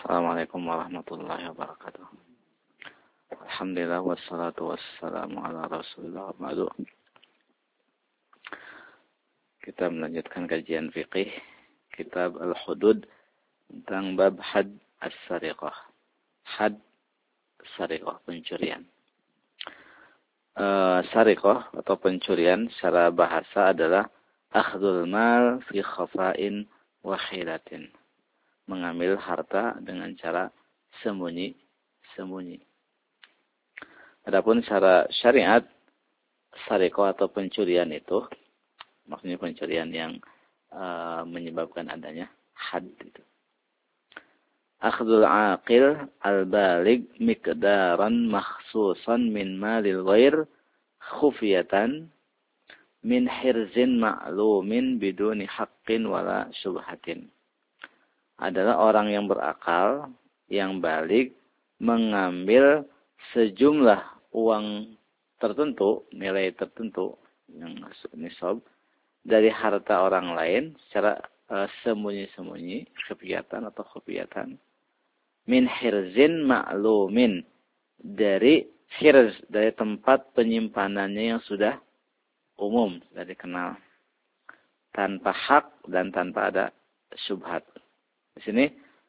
Assalamualaikum warahmatullahi wabarakatuh. Alhamdulillah wassalatu wassalamu ala Rasulillah wa ba'du. Kita melanjutkan kajian fiqih kitab Al-Hudud tentang bab had as-sariqah. Had sariqah, pencurian. Sariqah atau pencurian secara bahasa adalah akhdul mal fi khafa'in wa khilatin. Mengambil harta dengan cara sembunyi-sembunyi. Adapun secara syariat, sariqah atau pencurian itu, maksudnya pencurian yang menyebabkan adanya had itu. Akhdul aqil al-balig miqdaran makhsusan min malil ghair khufiyatan min hirzin ma'lumin biduni haqqin wala syubhatin. Adalah orang yang berakal, yang balik, mengambil sejumlah uang tertentu, nilai tertentu, yang nisab, dari harta orang lain secara sembunyi-sembunyi, khufiyatan atau khufiyatan. Min hirzin ma'lumin, dari hirz, dari tempat penyimpanannya yang sudah umum, sudah dikenal, tanpa hak dan tanpa ada syubhat. Di sini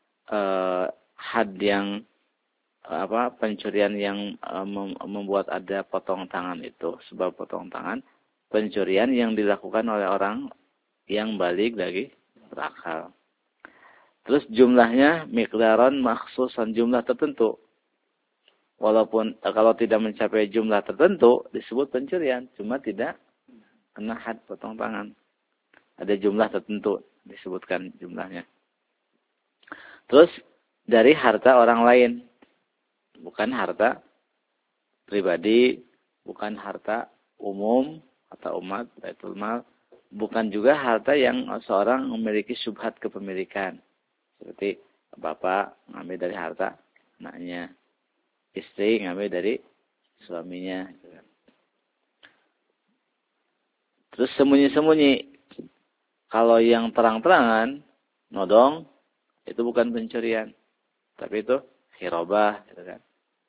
had yang pencurian yang membuat ada potong tangan itu, sebab potong tangan, pencurian yang dilakukan oleh orang yang balik lagi berakal. Terus jumlahnya miqdaran makhsusan, jumlah tertentu. Walaupun kalau tidak mencapai jumlah tertentu disebut pencurian, cuma tidak kena had potong tangan. Ada jumlah tertentu disebutkan jumlahnya. Terus dari harta orang lain, bukan harta pribadi, bukan harta umum atau umat, baitul mal, bukan juga harta yang seorang memiliki syubhat kepemilikan. Seperti bapak ngambil dari harta anaknya, istri ngambil dari suaminya. Terus sembunyi-sembunyi. Kalau yang terang-terangan, nodong, itu bukan pencurian. Tapi itu hirabah. Gitu kan.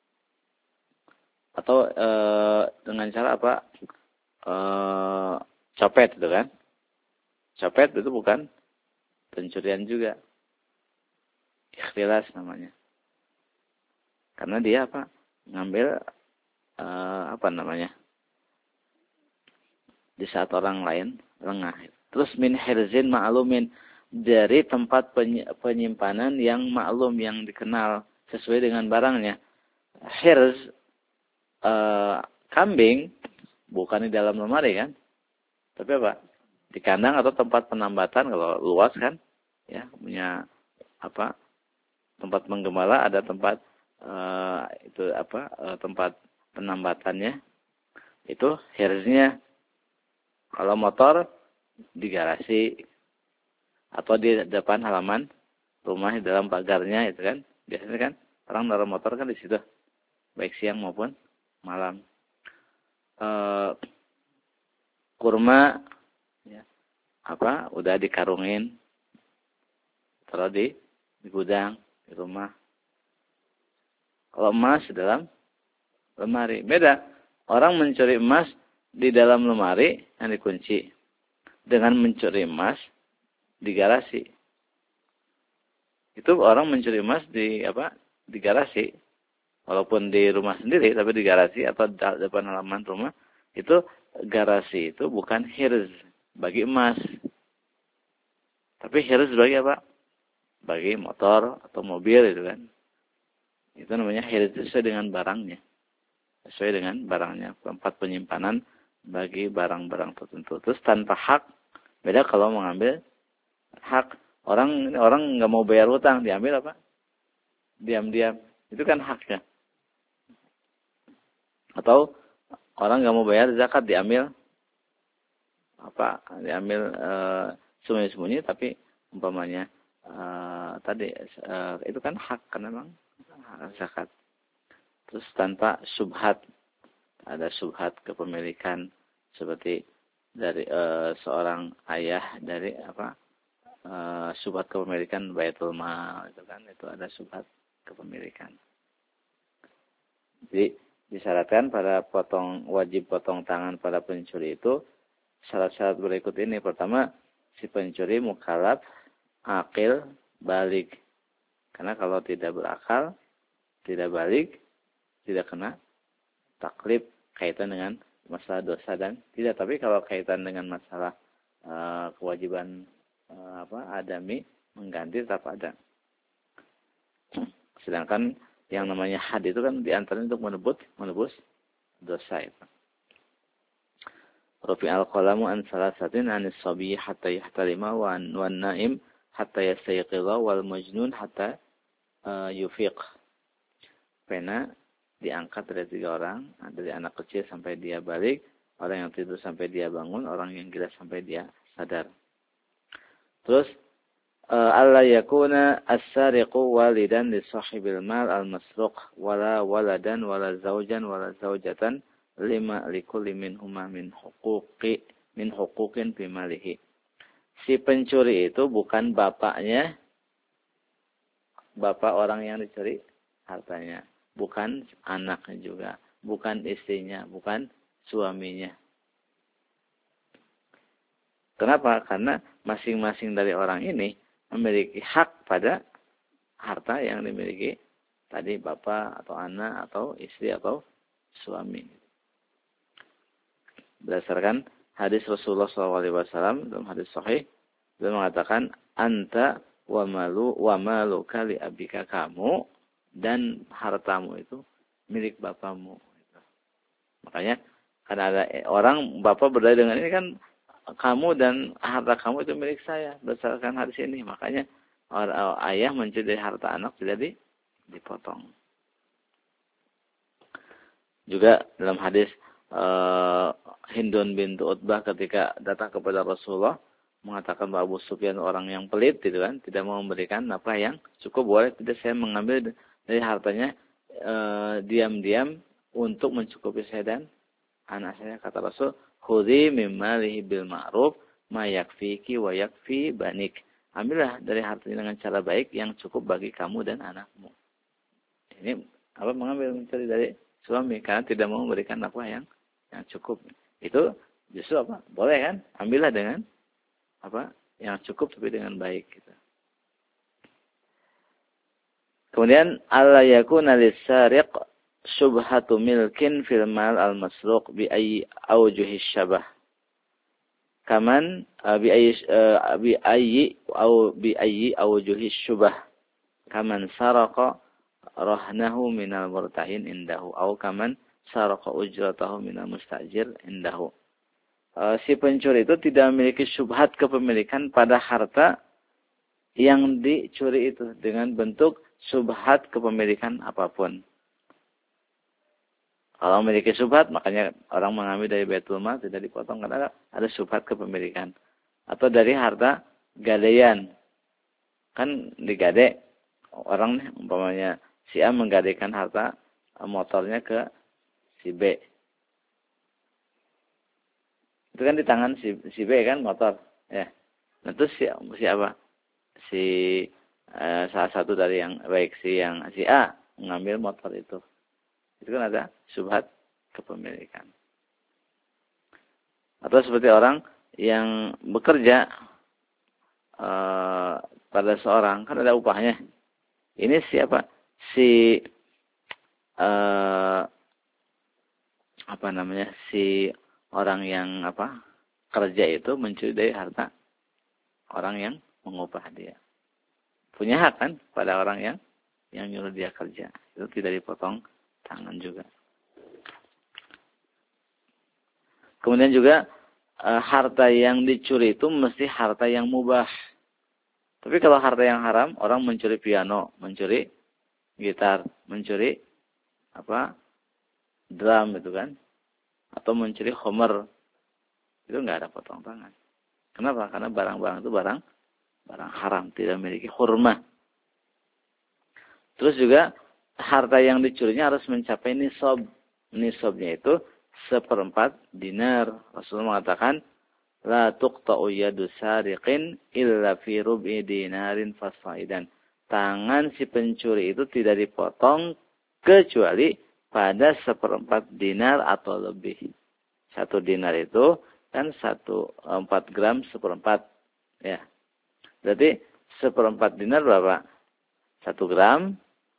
Atau dengan cara apa? Copet. Gitu kan. Copet itu bukan pencurian juga. Ikhtilas namanya. Karena dia apa? Ngambil di saat orang lain lengah. Terus min hirzin ma'lumin, dari tempat penyimpanan yang maklum, yang dikenal sesuai dengan barangnya. Hirz kambing bukan di dalam lemari kan? Tapi apa? Di kandang atau tempat penambatan, kalau luas kan? Ya, punya apa? Tempat menggembala, ada tempat tempat penambatannya. Itu hirznya. Kalau motor di garasi atau di depan halaman rumah, di dalam pagarnya itu kan. Biasanya kan orang naruh motor kan di situ. Baik siang maupun malam. Kurma ya, udah dikarungin, taruh di gudang, di rumah. Kalau emas di dalam lemari. Beda. Orang mencuri emas di dalam lemari yang dikunci, dengan mencuri emas di garasi. Itu orang mencuri emas di garasi. Walaupun di rumah sendiri, tapi di garasi atau depan halaman rumah, itu garasi itu bukan hirz bagi emas. Tapi hirz bagi apa? Bagi motor atau mobil itu kan. Itu namanya hirz, sesuai dengan barangnya. Sesuai dengan barangnya. Tempat penyimpanan bagi barang-barang tertentu. Terus tanpa hak. Beda kalau mengambil hak. Orang nggak mau bayar hutang, diambil apa? Diam-diam. Itu kan haknya. Atau orang nggak mau bayar zakat, diambil sembunyi-sembunyi, tapi umpamanya itu kan hak, kan memang zakat. Terus tanpa syubhat, ada syubhat kepemilikan seperti dari seorang ayah dari syubhat kepemilikan baitul mal itu kan, itu ada syubhat kepemilikan. Jadi disyaratkan pada wajib potong tangan pada pencuri itu syarat-syarat berikut ini. Pertama, si pencuri mukallaf, akil, balig. Karena kalau tidak berakal, tidak balig, tidak kena taklif kaitan dengan masalah dosa dan tidak. Tapi kalau kaitan dengan masalah kewajiban adami mengganti tetap ada. Sedangkan yang namanya had itu kan diantaranya untuk menebus dosa itu. Rufi al-qalamu an salasatin anis sabi hatta yahtalima wan naim hatta yastayqidha wal majnun hatta yufiq. Pena diangkat dari 3 orang, dari anak kecil sampai dia balik, orang yang tidur sampai dia bangun, orang yang gila sampai dia sadar. Terus alla yakuna as-sariqu walidan li sahibil mal al-masruq wala waladan wala zawjan wala zawjatan lima likulli minhuma min huquqin fi malihi. Si pencuri itu bukan bapaknya, bapak orang yang dicuri hartanya, bukan anaknya juga, bukan istrinya, bukan suaminya. Kenapa? Karena masing-masing dari orang ini memiliki hak pada harta yang dimiliki tadi bapak atau anak atau istri atau suami. Berdasarkan hadis Rasulullah SAW dalam hadis sahih, beliau mengatakan anta wa maluka li abika, kamu dan hartamu itu milik bapamu. Makanya karena ada orang bapak berdalil dengan ini kan, kamu dan harta kamu itu milik saya berdasarkan hadis ini. Makanya ayah mencuri dari harta anak tidak dipotong. Juga dalam hadis Hindun bintu Utbah ketika datang kepada Rasulullah mengatakan bahwa Abu Sufyan orang yang pelit gitu kan, tidak mau memberikan nafkah yang cukup, boleh tidak saya mengambil dari hartanya diam-diam untuk mencukupi saya dan anak saya. Kata Rasul, khudhi mimma lihi bil ma'ruf ma yakfiki wa yakfi banik. Ambillah dari hartanya dengan cara baik yang cukup bagi kamu dan anakmu. Ini mengambil mencuri dari suami karena tidak mau memberikan nafkah yang cukup. Itu justru boleh kan? Ambillah dengan yang cukup tapi dengan baik gitu. Kemudian alla yakuna lis-sariq syubhatu milkin fil mal al-masruq bi ayyi awjuhi syabah. Kaman bi ayyi awjuhi syubah. Kaman saraqa rahnahu minal murtahin indahu aw kaman saraqa ujratahu minal mustajir indahu. Si pencuri itu tidak memiliki syubhat kepemilikan pada harta yang dicuri itu dengan bentuk syubhat kepemilikan apapun. Kalau memiliki syubhat, makanya orang mengambil dari baitul mal tidak dipotong karena ada syubhat kepemilikan. Atau dari harta gadaian. Kan digade, orang umpamanya si A menggadaikan harta motornya ke si B. Itu kan di tangan si B kan motor, ya. Nah terus si apa? Salah satu dari yang baik si A mengambil motor itu. Itu kan ada syubhat kepemilikan. Atau seperti orang yang bekerja pada seorang, kan ada upahnya. Ini siapa? Si orang yang kerja itu mencuri dari harta orang yang mengupah dia. Punya hak kan pada orang yang nyuruh dia kerja. Itu tidak dipotong tangan juga. Kemudian juga harta yang dicuri itu mesti harta yang mubah. Tapi kalau harta yang haram, orang mencuri piano, mencuri gitar, mencuri drum itu kan, atau mencuri homer, itu nggak ada potong tangan. Kenapa? Karena barang-barang itu barang haram, tidak memiliki hurmah. Terus juga harta yang dicurinya harus mencapai nisab. Nisabnya itu 1/4 dinar. Rasulullah mengatakan la tuqta'u yadu sariqin illa fi rub'i dinarin fasaidan. Tangan si pencuri itu tidak dipotong kecuali pada 1/4 dinar atau lebih. 1 dinar itu kan 4 gram 1/4. Ya. Berarti 1/4 dinar berapa? 1 gram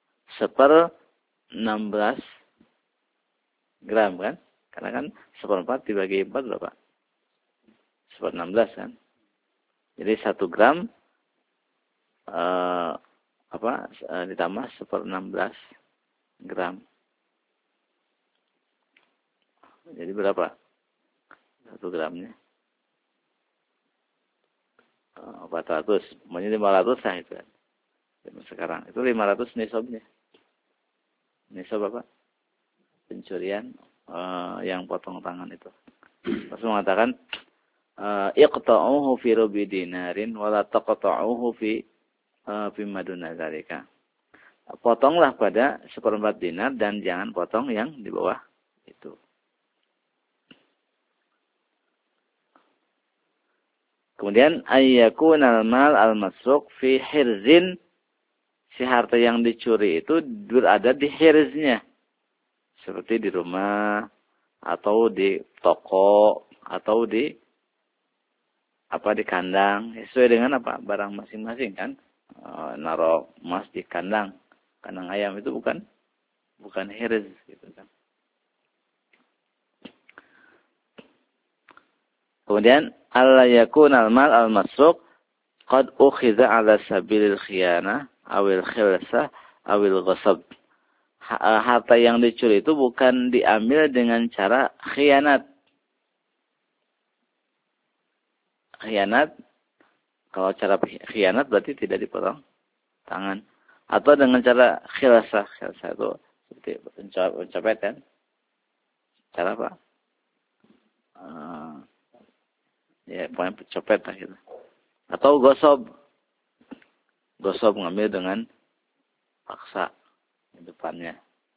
1/16 gram kan? Karena kan 1/4 dibagi 4 berapa? 1/16 kan? Jadi 1 gram ditambah 1/16 gram. Jadi berapa? 1 gramnya. 400. Pokoknya 500 lah itu kan. Sekarang. Itu 500 nisabnya. Nisab apa? Pencurian yang potong tangan itu. Rasul mengatakan, iqta'uhu fi rubi dinarin wa la taqta'uhu fi maduna dzalika. Potonglah pada 1/4 dinar dan jangan potong yang di bawah itu. Kemudian ayyakunal mal al-masruq fi hirzin, si harta yang dicuri itu berada di hirznya. Seperti di rumah atau di toko atau di kandang, sesuai dengan barang masing-masing kan. Naruh emas di kandang ayam itu bukan hirz gitu kan. Kemudian alla yakunal mal al-masruq qad ukhiza ala sabilil khiyanah awil khilsah awil ghasab. Harta yang dicuri itu bukan diambil dengan cara khianat. Khianat, kalau cara khianat berarti tidak dipotong tangan. Atau dengan cara khilsah. Khilsah itu seperti pencopet kan. Cara apa? Ya, pokoknya pencopet lah gitu. Atau gosok. Gosok mengambil dengan paksa di depannya.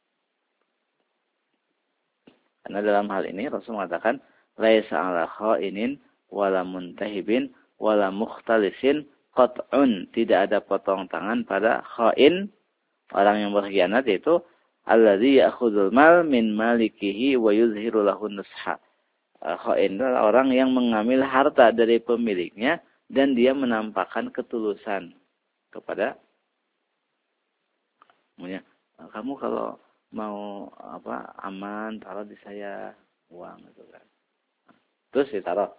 Karena dalam hal ini Rasul mengatakan laisa ala kha'inin wala muntahibin wala mukhtalisin qat'un. Tidak ada potong tangan pada kha'in, orang yang berkhianat, yaitu alladzi ya'khudul mal min malikihi wa yuzhiru lahu nusha. Kha'in adalah orang yang mengambil harta dari pemiliknya dan dia menampakkan ketulusan kepada kamu kalau mau aman taruh di saya uang gitu kan. Terus ditaruh.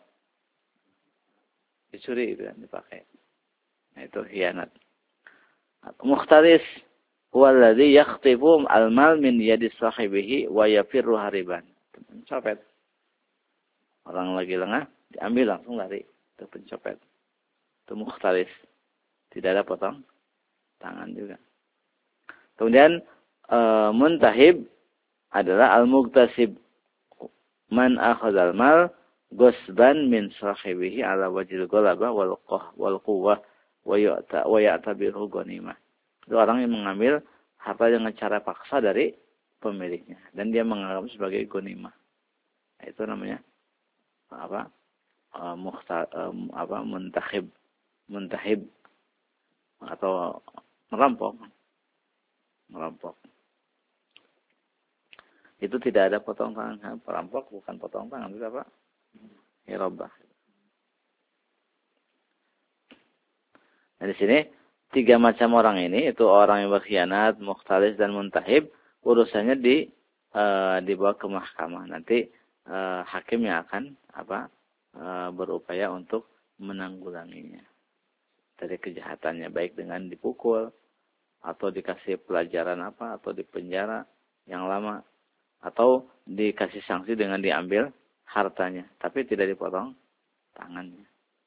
Dicuri itu kan, dipakai. Nah, itu khianat. Mukhtalis huwallazi yakhtifu al-mal min yadi sahibihi wa yafirru hariban. Pencopet. Orang lagi lengah, diambil langsung lari. Itu pencopet. Itu mukhtalis. Tidak ada potong tangan juga. Kemudian muntahib adalah al-mughtasib. Man akhadzal mal gosban min sahibihi ala wajhil ghalabah wal quwwah wa ya'tabiru ghanimah. Itu orang yang mengambil harta dengan cara paksa dari pemiliknya dan dia menganggap sebagai ghanimah. Itu namanya muntahib atau merampok. Itu tidak ada potong tangan. Perampok bukan potong tangan, itu apa? Hirabah. Nah, di sini 3 macam orang ini, itu orang yang berkhianat, mukhtalis dan muntahib, urusannya dibawa ke mahkamah. Nanti hakim yang akan berupaya untuk menanggulanginya dari kejahatannya, baik dengan dipukul atau dikasih pelajaran atau dipenjara yang lama, atau dikasih sanksi dengan diambil hartanya, tapi tidak dipotong tangannya.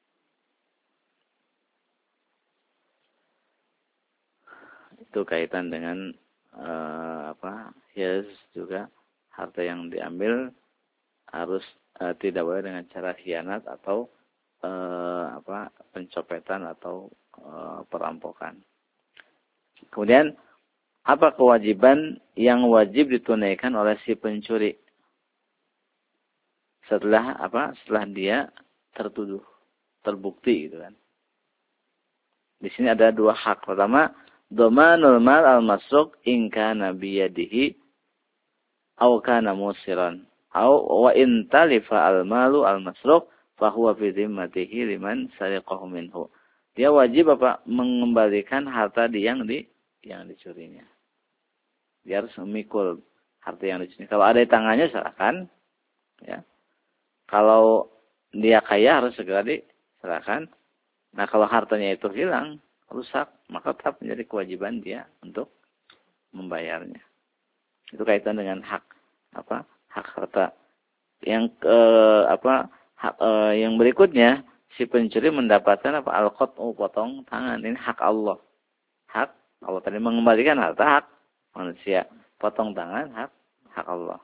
Itu kaitan dengan hias juga, harta yang diambil harus tidak boleh dengan cara khianat atau pencopetan atau perampokan. Kemudian apa kewajiban yang wajib ditunaikan oleh si pencuri setelah dia tertuduh, terbukti gitu kan. Di sini ada dua hak. Pertama, dhamanul mal al-masruq in kana biyadihi aw kana musiran aw wa in talifa al-malu al-masruq fa huwa fi dhimmatihi liman sariqahu minhu. Dia wajib mengembalikan harta yang dicurinya. Dia harus memikul harta yang dicuri. Kalau ada di tangannya silakan, ya. Kalau dia kaya harus segera diserahkan. Nah, kalau hartanya itu hilang, rusak, maka tetap menjadi kewajiban dia untuk membayarnya. Itu kaitan dengan hak harta. Yang yang berikutnya, si pencuri mendapatkan al-qat'u, potong tangan. Ini hak Allah. Hak Allah tadi mengembalikan harta, hak manusia. Potong tangan, hak Allah.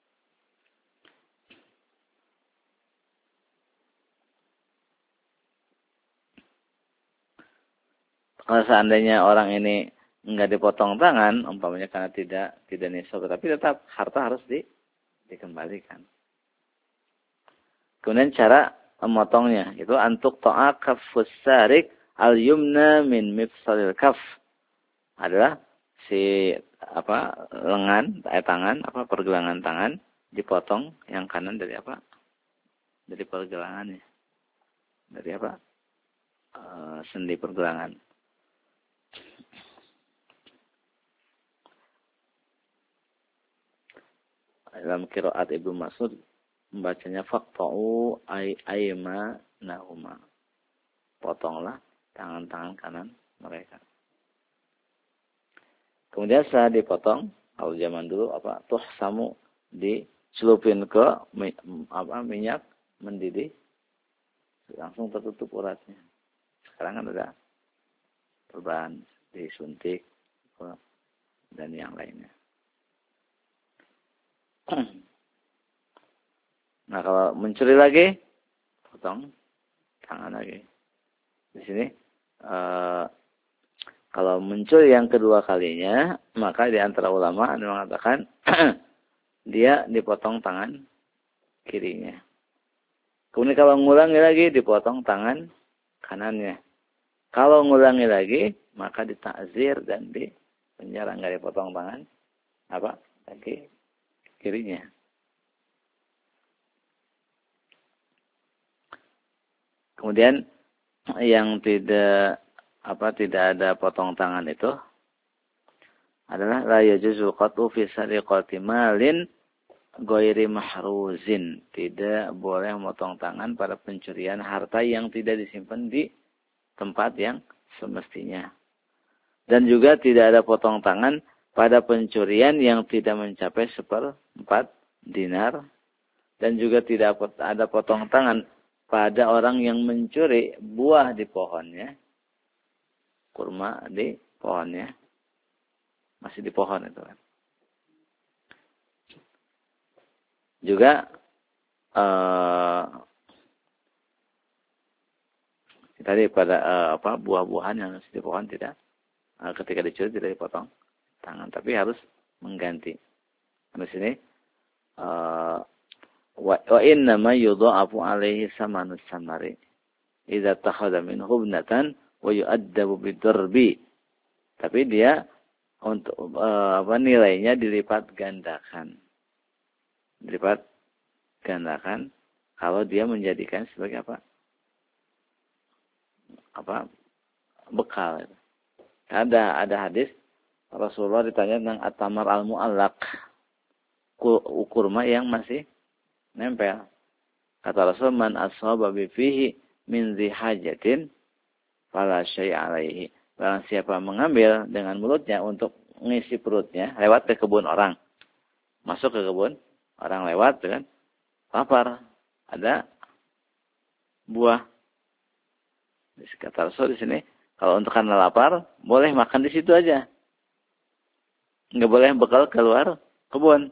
Kalau seandainya orang ini enggak dipotong tangan, umpamanya karena tidak nisab, tapi tetap harta harus dikembalikan. Kemudian cara memotongnya itu antuk ta'a kaffus sarik al-yumna min mifsalil kaf. Adalah si lengan, tangan, pergelangan tangan dipotong yang kanan dari dari pergelangannya. Dari sendi pergelangan. Dalam qiraat Ibnu Mas'ud membacanya faqta'u aymanahuma. Potonglah tangan-tangan kanan mereka. Kemudian setelah dipotong, kalau zaman dulu tuhsamu dicelupin ke minyak mendidih, langsung tertutup uratnya. Sekarang kan ada perban disuntik dan yang lainnya. Nah, kalau mencuri lagi, potong tangan lagi. Di sini, kalau mencuri yang kedua kalinya, maka di antara ulama ada mengatakan dia dipotong tangan kirinya. Kemudian kalau ngulangi lagi, dipotong tangan kanannya. Kalau ngulangi lagi, maka ditakzir dan dipenjara, nggak dipotong tangan lagi kirinya. Kemudian yang tidak ada potong tangan itu adalah la yajuzu qat'u fi sariqati malin ghairi mahruzin. Tidak boleh memotong tangan pada pencurian harta yang tidak disimpan di tempat yang semestinya. Dan juga tidak ada potong tangan pada pencurian yang tidak mencapai 1/4 dinar. Dan juga tidak ada potong tangan pada orang yang mencuri buah di pohonnya. Kurma di pohonnya. Masih di pohon itu kan. Juga tadi pada buah-buahan yang masih di pohon tidak ketika dicuri tidak dipotong tangan, tapi harus mengganti. Di sini wa inna ma yudha'afu alaihi samanus samari idza takhadha minhu ibnatan wa yu'addabu bidarbi. Tapi dia untuk nilainya dilipat gandakan. Dilipat gandakan kalau dia menjadikan sebagai bekal. Ada hadis Rasulullah ditanya tentang at-tamar al-mu'allaq, kurma yang masih nempel. Kata Rasul, man ashaba bi fihi min dhi hajatin fala syai'a alaihi. Barang siapa mengambil dengan mulutnya untuk mengisi perutnya lewat ke kebun orang. Masuk ke kebun orang lewat dengan lapar, ada buah. Kata Rasul di sini, kalau untuk karena lapar, boleh makan di situ aja. Enggak boleh bekal keluar kebun.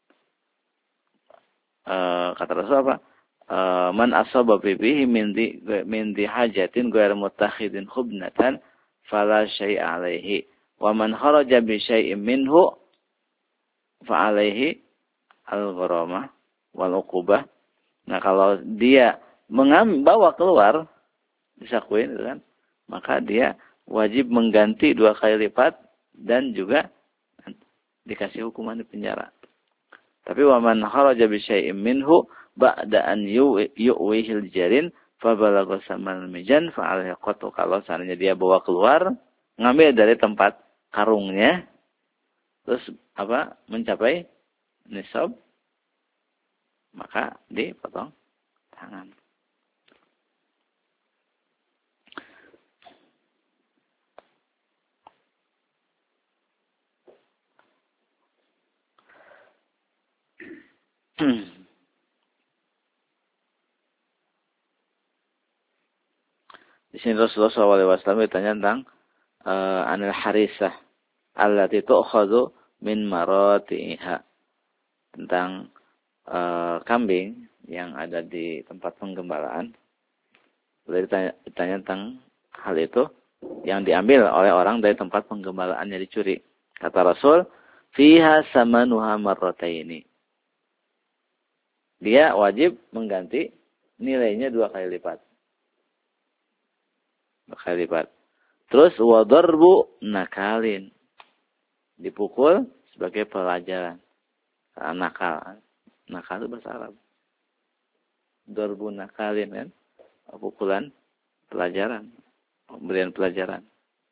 Kata Rasul man asaba bihi min di hajatin ghairu muttakhidin khubnatan fala syai'a alaihi wa man kharaja bi syai'in minhu fa alaihi al-gharamah wal uqubah. Nah, kalau dia bawa keluar disakuin itu kan, maka dia wajib mengganti 2 kali lipat dan juga dikasih hukuman di penjara. Tapi wa man kharaja bi syai'in minhu ba'da an yu'wihil jarin fa balagha samal mijan fa alaihi qatu. Kalau seandainya dia bawa keluar, ngambil dari tempat karungnya, terus mencapai nisab, maka dipotong tangan. Di sini Rasulullah SAW ditanya tentang anil harisah allati tu'khadhu min maratiha, tentang kambing yang ada di tempat penggembalaan. Boleh ditanya tentang hal itu yang diambil oleh orang dari tempat penggembalaannya dicuri. Kata Rasul, fiha samanuha marrataini. Dia wajib mengganti nilainya 2 kali lipat. 2 kali lipat. Terus wadarbu nakalin. Dipukul sebagai pelajaran. Nakal. Nakal itu bahasa Arab. Darbu nakalin kan. Pukulan pelajaran. Pemberian pelajaran.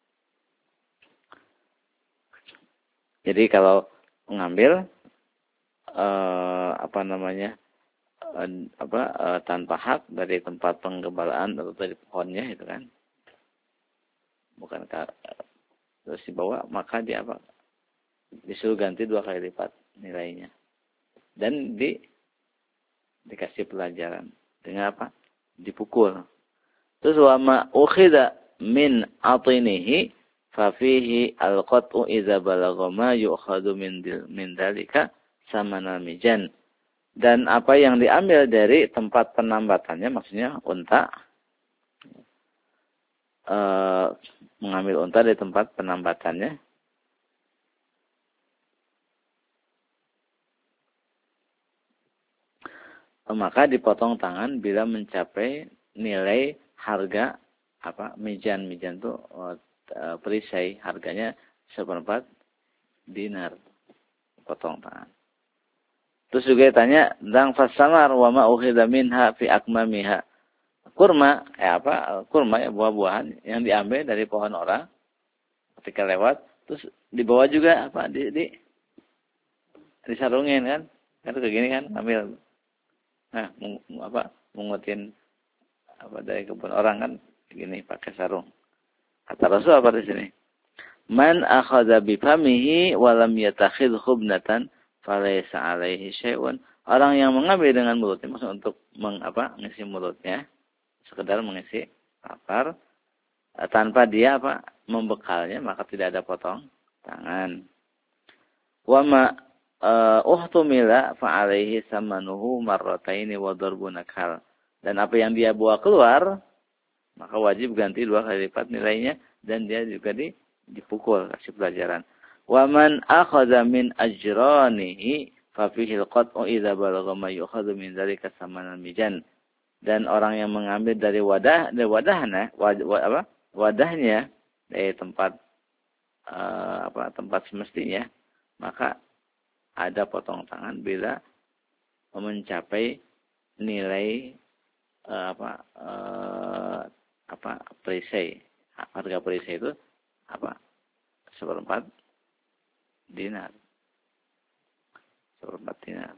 Jadi kalau mengambil tanpa hak dari tempat penggembalaan atau dari pohonnya itu kan, bukan terus dibawa, maka dia disuruh ganti 2 kali lipat nilainya dan dikasih pelajaran dengan dipukul. Terus wa ma ukhidha min atinihi fa fihi al-qat'u idza balagha ma yu'khadhu min dalika samanal mijan. Dan apa yang diambil dari tempat penambatannya, maksudnya unta, mengambil unta dari tempat penambatannya, maka dipotong tangan bila mencapai nilai harga mijan itu perisai, harganya 1/4 dinar, potong tangan. Terus juga tanya tentang fasamar wa ma ukhidha minha fi akmamiha. Kurma, kurma ya, buah-buahan yang diambil dari pohon orang ketika lewat, terus dibawa juga disarungin kan? Kan kayak gini kan, ambil. Nah, mengutin dari kebun orang kan gini pakai sarung. Kata Rasul apa di sini? Man akhadha bi famihi wa lam yatakhidh khubnatan falaysa alaihi syai'un. Orang yang mengambil dengan mulutnya, maksud untuk mengisi mulutnya, sekedar mengisi lapar, tanpa dia membekalnya, maka tidak ada potong tangan. Wa ma uhtumila fa alaihi samanuhu marrataini wa darbun nakal. Dan apa yang dia bawa keluar, maka wajib ganti 2 kali lipat nilainya, dan dia juga dipukul, kasih pelajaran. Wa man akhadha min ajranihi fa fihi al-qat'u idza balagha ma yu'khadhu min dzalika samanal mijan. Dan orang yang mengambil dari wadahnya dari tempat tempat semestinya, maka ada potong tangan bila mencapai nilai perisai. Harga perisai itu 1/4 dinar. 1/4 dinar.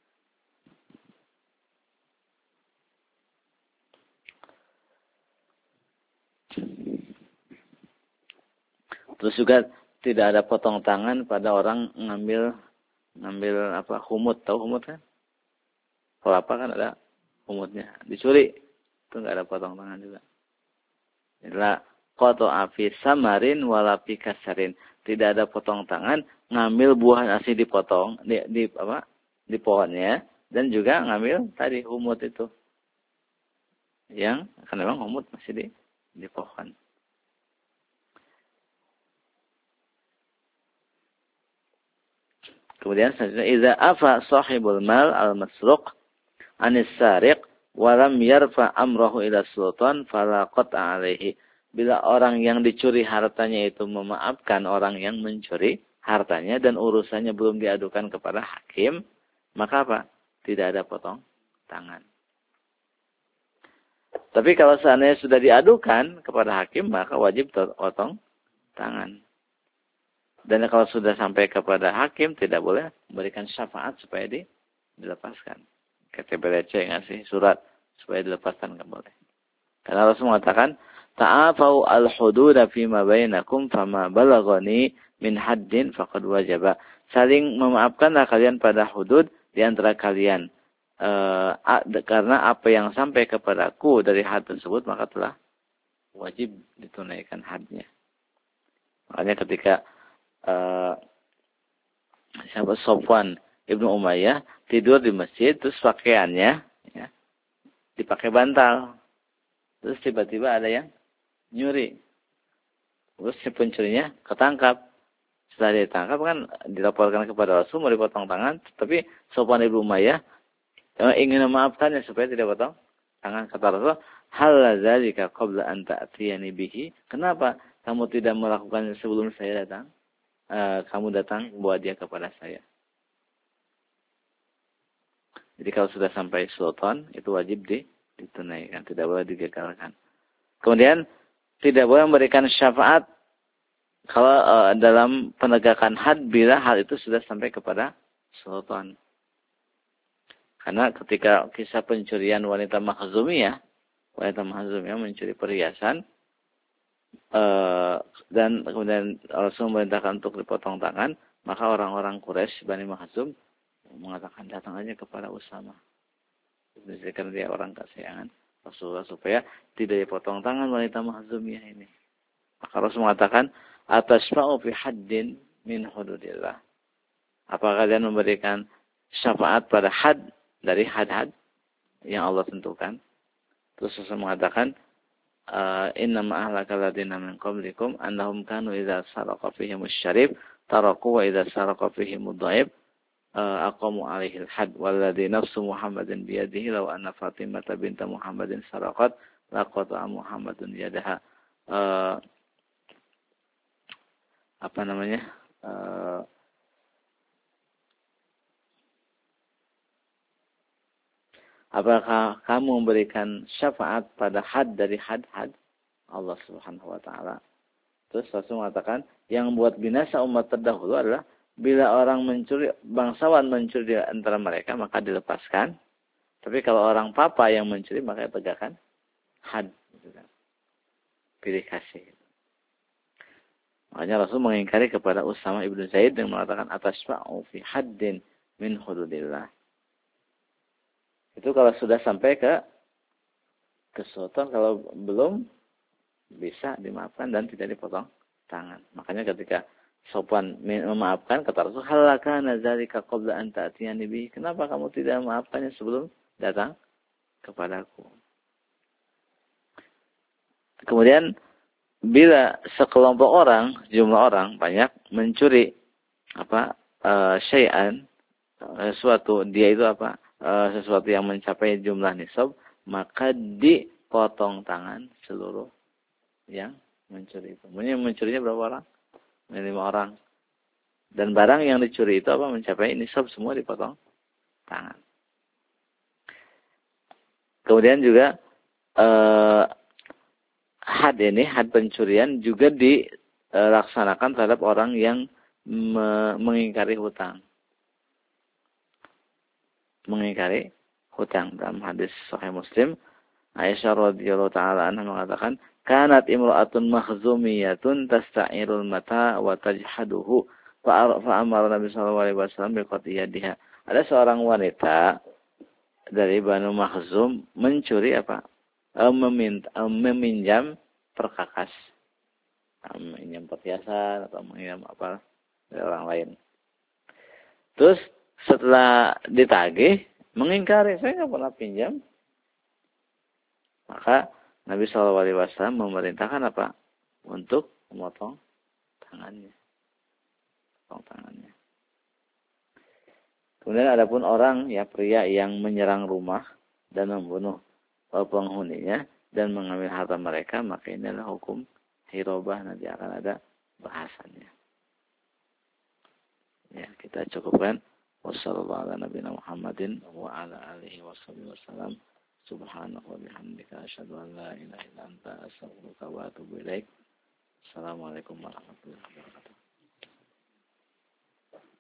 Terus juga tidak ada potong tangan pada orang ngambil humut. Tahu humut kan? Kelapa kan ada humutnya. Dicuri, itu enggak ada potong tangan juga. Inilah qata'a fi samarin wala fi kasarin. Tidak ada potong tangan, ngambil buah asli dipotong di pohonnya, dan juga ngambil tadi humut itu. Yang kan memang humut masih di pohon. Kemudian selanjutnya idza afa sahibul mal al-masruq anis sariq walam yarfa amrahu ila sultan fala qat'a alaihi. Bila orang yang dicuri hartanya itu memaafkan orang yang mencuri hartanya dan urusannya belum diadukan kepada hakim, maka apa? Tidak ada potong tangan. Tapi kalau seandainya sudah diadukan kepada hakim, maka wajib potong tangan. Dan kalau sudah sampai kepada hakim, tidak boleh memberikan syafaat supaya dilepaskan. KTBLC ngasih surat supaya dilepaskan, nggak boleh. Karena Rasul mengatakan, ta'afau al-hududa fima bainakum fama balagani min haddin faqad wajaba. Saling memaafkanlah kalian pada hudud di antara kalian. Karena apa yang sampai kepadaku dari had tersebut, maka telah wajib ditunaikan hadnya. Makanya ketika sahabat Sofwan Ibnu Umayyah tidur di masjid, terus pakaiannya ya, dipakai bantal. Terus tiba-tiba ada yang nyuri. Terus si pencurinya ketangkap. Setelah ditangkap kan dilaporkan kepada Rasul, mau dipotong tangan. Tapi Sofwan Ibnu Umayyah ingin memaafkannya supaya tidak potong tangan. Kata Rasul, hal dzalika qabla an ta'tiyani bihi. Kenapa kamu tidak melakukannya sebelum saya datang? Kamu datang bawa dia kepada saya. Jadi kalau sudah sampai sultan, itu wajib ditunaikan, tidak boleh digagalkan. Kemudian tidak boleh memberikan syafaat kalau dalam penegakan had bila hal itu sudah sampai kepada sultan. Karena ketika kisah pencurian wanita Makhzumiyah mencuri perhiasan, dan kemudian Rasul memerintahkan untuk dipotong tangan, maka orang-orang Quraisy Bani Makhzum mengatakan datang aja kepada Usama. Karena dia orang kesayangan Rasulullah supaya tidak dipotong tangan wanita Makhzumiyah ini. Maka Rasul mengatakan, atasfa'u fi haddin min hududillah. Apakah kalian memberikan syafaat pada had dari had-had yang Allah tentukan? Terus Rasul mengatakan, inna ma'ahlaka ladina min qablikum annahum kanu idza saraqa fihim asy-syarif taraku wa idza saraqa fihim ad-dhaif aqamu alaihi al-had walladhi nafsu Muhammadin biyadihi law anna Fatimah binta Muhammadin saraqat laqata Muhammadun yadaha. Apakah kamu memberikan syafaat pada had dari had-had Allah Subhanahu wa taala? Terus Rasul mengatakan, yang membuat binasa umat terdahulu adalah bila orang mencuri, bangsawan mencuri di antara mereka, maka dilepaskan. Tapi kalau orang papa yang mencuri, maka tegakkan had. Pilih kasih. Makanya Rasul mengingkari kepada Usama ibnu Zaid yang mengatakan, atasfa'u fi haddin min hududillah. Itu kalau sudah sampai ke sultan, kalau belum bisa dimaafkan dan tidak dipotong tangan. Makanya ketika Sofwan memaafkan, kata Rasul, halaka nazalika qabla an ta'tiyani bihi. Kenapa kamu tidak memaafkannya sebelum datang kepadaku? Kemudian bila sekelompok orang, jumlah orang banyak mencuri syai'an, sesuatu, dia itu sesuatu yang mencapai jumlah nisab, maka dipotong tangan seluruh yang mencuri itu. Mencurinya berapa orang? 5 orang. Dan barang yang dicuri itu mencapai nisab, semua dipotong tangan. Kemudian juga had pencurian juga dilaksanakan terhadap orang yang mengingkari hutang. Mengingkari hutang. Dalam hadis Sahih Muslim, Aisyah radhiyallahu taala anha mengatakan, kanat imra'atun makhzumiyatun tasta'irul mata wa tajhaduhu fa amara Nabi sallallahu alaihi wasallam bi qatiyadiha. Ada seorang wanita dari Banu Makhzum mencuri meminjam perkakas. Meminjam perhiasan atau meminjam dari orang lain. Terus setelah ditagih, mengingkari, saya nggak pernah pinjam. Maka Nabi SAW memerintahkan untuk memotong tangannya. Kemudian ada pun orang, pria yang menyerang rumah dan membunuh penghuninya dan mengambil harta mereka, maka ini adalah hukum hirobah, nanti akan ada bahasannya. Ya, kita cukupkan. Wassalamualaikum warahmatullahi wabarakatuh wa ala alihi wasallam. Subhanallah wa bihamdika asyhadu an la ilaha illa anta astaghfiruka wa atubu ilaik. Assalamualaikum warahmatullahi wabarakatuh.